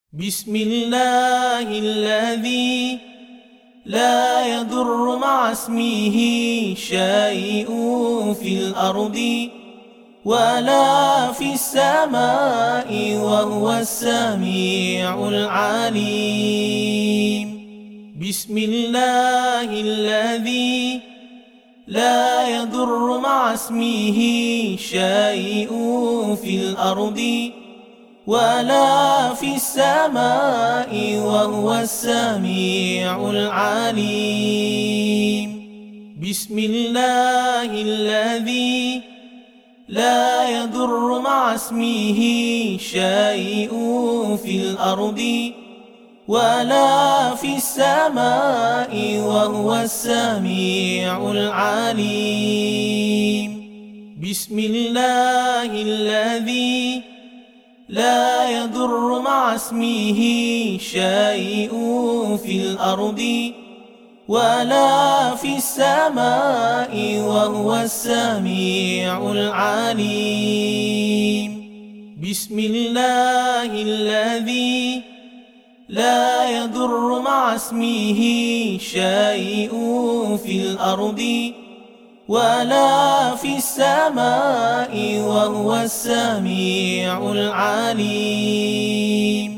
بسم الله الذي لا يضر مع اسمه شيء في الأرض ولا في السماء وهو السميع العليم. بسم الله الذي لا يضر مع اسمه شيء في الأرض ولا في السماء وهو السميع العليم. بسم الله الذي لا يضر مع اسمه شيء في الأرض ولا في السماء وهو السميع العليم. بسم الله الذي لا يضر مع اسمه شيء في الأرض ولا في السماء وهو السميع العليم. بسم الله الذي لا يضر مع اسمه شيء في الأرض ولا في السماء وهو السميع العليم.